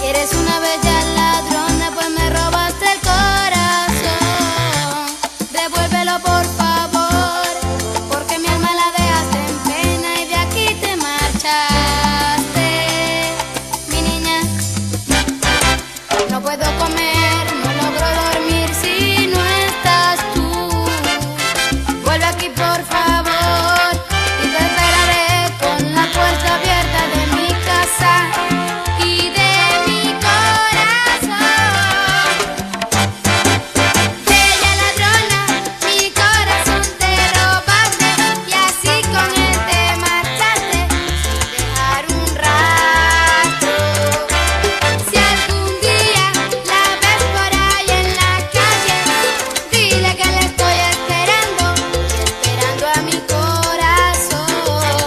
Eres una bella ladrona, pues me robaste el corazón. Devuélvelo por favor, porque mi alma la dejaste en pena y de aquí te marchaste. Mi niña, no puedo comer, no logro dormir si no estás tú. Vuelve aquí por favor y te esperaré con la puerta abierta de mi casa y de mi corazón. Bella ladrona, mi corazón te robaste y así con él te marchaste sin dejar un rastro. Si algún día la ves por ahí en la calle, dile que le estoy esperando a mi corazón.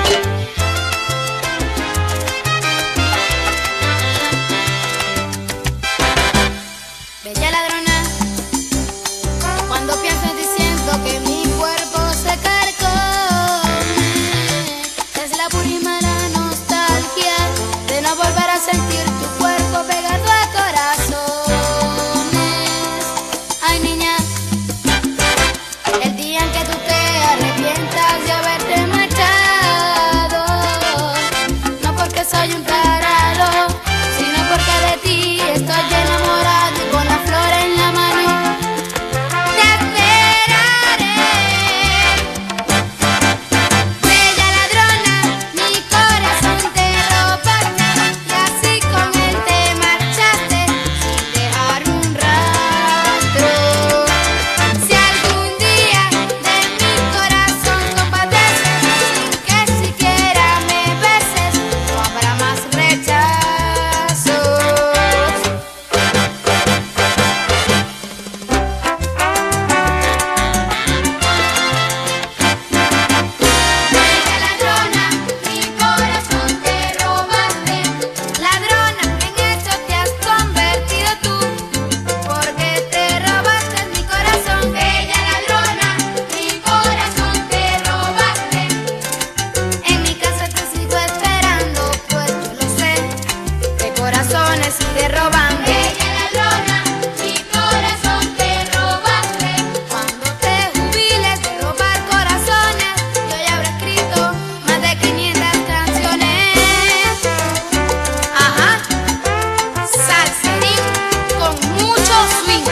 Bella ladrona, cuando pienso en ti siento que mi cuerpo se carcome. Es la pura y mala nostalgia de no volver a sentir tu cuerpo pegado a corazones. Ay niña, el día en que tú te arrepientas de haberte marchado, no porque soy un tarado, sino porque de ti estoy enamorado y con la flor en la mano te esperaré. Bella ladrona, mi corazón te robaste y así con él te marchaste sin dejar un rastro. Si algún día de mi corazón compadeces, sin que siquiera me beses, no habrá más rechazos. Bella ladrona, mi corazón te robaste. Ladrona, en eso te has convertido tú, porque te robaste mi corazón. Bella ladrona, mi corazón te robaste. En mi casa te sigo esperando, pues yo lo sé, que corazones te roban. Bella ladrona, mi corazón te robaste. Cuando te jubiles de robar corazones, yo ya habré escrito más de 500 canciones. Ajá, salserín con mucho swing.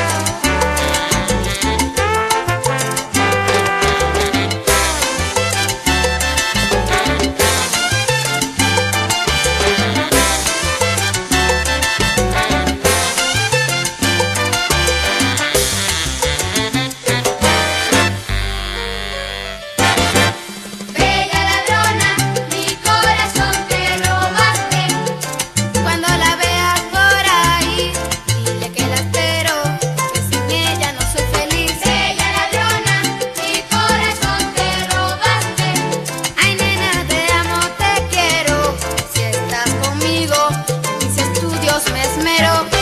Bella ladrona, mi corazón te robaste. Cuando la veas por ahí, dile que la espero, que sin ella no soy feliz. Bella ladrona, mi corazón te robaste. Ay nena, te amo, te quiero. Si estás conmigo, en mis estudios me esmero.